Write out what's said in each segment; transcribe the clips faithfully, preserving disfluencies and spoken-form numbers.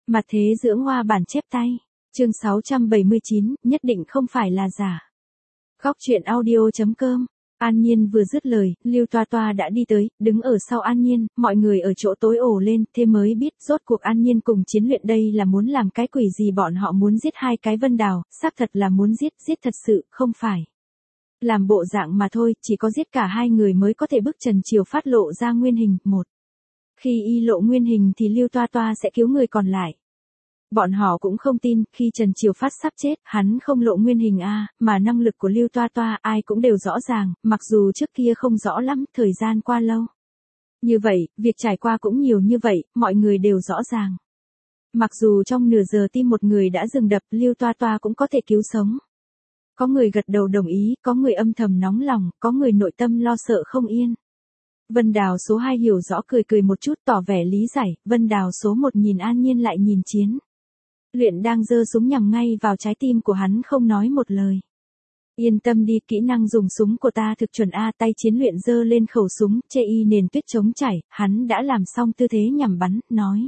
Mặt thế dưỡng hoa bản chép tay. Chương sáu trăm bảy mươi chín, nhất định không phải là giả. Góc truyện audio chấm com. An Nhiên vừa dứt lời, Lưu Toa Toa đã đi tới, đứng ở sau An Nhiên, mọi người ở chỗ tối ồ lên, thế mới biết rốt cuộc An Nhiên cùng Chiến Luyện đây là muốn làm cái quỷ gì, bọn họ muốn giết hai cái Vân Đào, xác thật là muốn giết, giết thật sự, không phải làm bộ dạng mà thôi, chỉ có giết cả hai người mới có thể bức Trần Triều Phát lộ ra nguyên hình. Một Khi y lộ nguyên hình thì Lưu Toa Toa sẽ cứu người còn lại. Bọn họ cũng không tin, khi Trần Triều Phát sắp chết, hắn không lộ nguyên hình a, mà năng lực của Lưu Toa Toa ai cũng đều rõ ràng, mặc dù trước kia không rõ lắm, thời gian qua lâu. Như vậy, việc trải qua cũng nhiều như vậy, mọi người đều rõ ràng. Mặc dù trong nửa giờ tim một người đã dừng đập, Lưu Toa Toa cũng có thể cứu sống. Có người gật đầu đồng ý, có người âm thầm nóng lòng, có người nội tâm lo sợ không yên. Vân Đào số hai hiểu rõ cười cười một chút tỏ vẻ lý giải, Vân Đào số một nhìn An Nhiên lại nhìn Chiến Luyện đang giơ súng nhằm ngay vào trái tim của hắn không nói một lời. Yên tâm đi, kỹ năng dùng súng của ta thực chuẩn a. Tay Chiến Luyện giơ lên khẩu súng, chê y nền tuyết trống chảy, hắn đã làm xong tư thế nhằm bắn, nói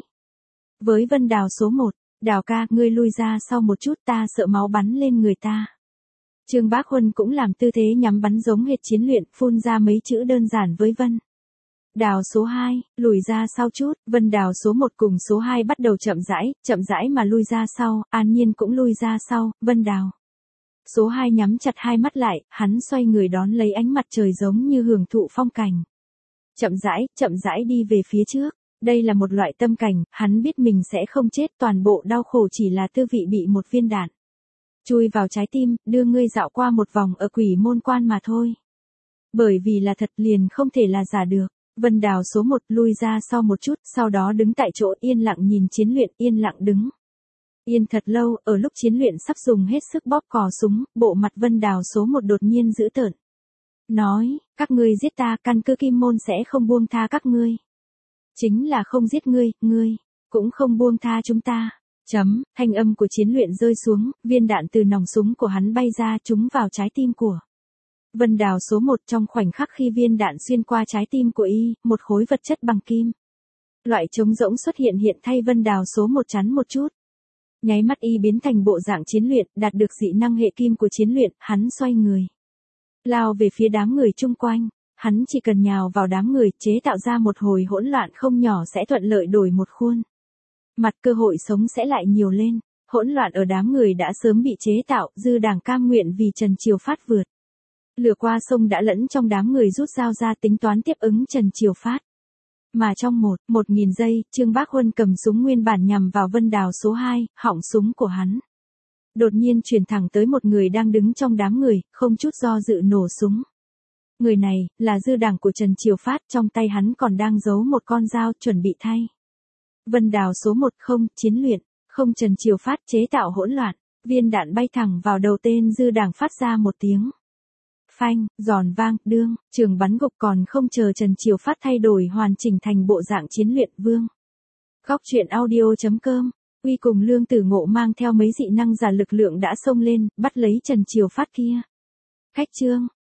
với Vân Đào số một, Đào ca, ngươi lui ra sau một chút, ta sợ máu bắn lên người ta. Trương Bác Huân cũng làm tư thế nhắm bắn giống hệt Chiến Luyện, phun ra mấy chữ đơn giản với Vân Đào số hai, lùi ra sau chút. Vân Đào số một cùng số hai bắt đầu chậm rãi, chậm rãi mà lui ra sau, An Nhiên cũng lui ra sau, Vân Đào số hai nhắm chặt hai mắt lại, hắn xoay người đón lấy ánh mặt trời giống như hưởng thụ phong cảnh. Chậm rãi, chậm rãi đi về phía trước. Đây là một loại tâm cảnh, hắn biết mình sẽ không chết, toàn bộ đau khổ chỉ là tư vị bị một viên đạn chui vào trái tim, đưa ngươi dạo qua một vòng ở Quỷ Môn Quan mà thôi. Bởi vì là thật liền không thể là giả được. Vân Đào số một lui ra sau một chút, sau đó đứng tại chỗ yên lặng nhìn Chiến Luyện, yên lặng đứng. Yên thật lâu, ở lúc Chiến Luyện sắp dùng hết sức bóp cò súng, bộ mặt Vân Đào số một đột nhiên dữ tợn. Nói, các ngươi giết ta, căn cứ Kim Môn sẽ không buông tha các ngươi. Chính là không giết ngươi, ngươi cũng không buông tha chúng ta. Chấm, thanh âm của Chiến Luyện rơi xuống, viên đạn từ nòng súng của hắn bay ra trúng vào trái tim của Vân Đào số một. Trong khoảnh khắc khi viên đạn xuyên qua trái tim của y, một khối vật chất bằng kim loại trống rỗng xuất hiện hiện thay Vân Đào số một chắn một chút. Nháy mắt y biến thành bộ dạng Chiến Luyện, đạt được dị năng hệ kim của Chiến Luyện, hắn xoay người lao về phía đám người chung quanh. Hắn chỉ cần nhào vào đám người, chế tạo ra một hồi hỗn loạn không nhỏ sẽ thuận lợi đổi một khuôn mặt, cơ hội sống sẽ lại nhiều lên. Hỗn loạn ở đám người đã sớm bị chế tạo, Dư Đảng cam nguyện vì Trần Triều Phát vượt lửa qua sông đã lẫn trong đám người rút dao ra tính toán tiếp ứng Trần Triều Phát. Mà trong một, một nghìn giây, Trương Bác Huân cầm súng nguyên bản nhằm vào Vân Đào số hai, họng súng của hắn đột nhiên truyền thẳng tới một người đang đứng trong đám người, không chút do dự nổ súng. Người này, là Dư Đảng của Trần Triều Phát, trong tay hắn còn đang giấu một con dao chuẩn bị thay. Vân Đào số một không, Chiến Luyện, không Trần Triều Phát chế tạo hỗn loạn, viên đạn bay thẳng vào đầu tên Dư Đảng phát ra một tiếng phanh, giòn vang, đương, trường bắn gục còn không chờ Trần Triều Phát thay đổi hoàn chỉnh thành bộ dạng Chiến Luyện vương. Góc truyện audio chấm com, Uy cùng Lương Tử Ngộ mang theo mấy dị năng giả lực lượng đã xông lên, bắt lấy Trần Triều Phát kia. Cách chương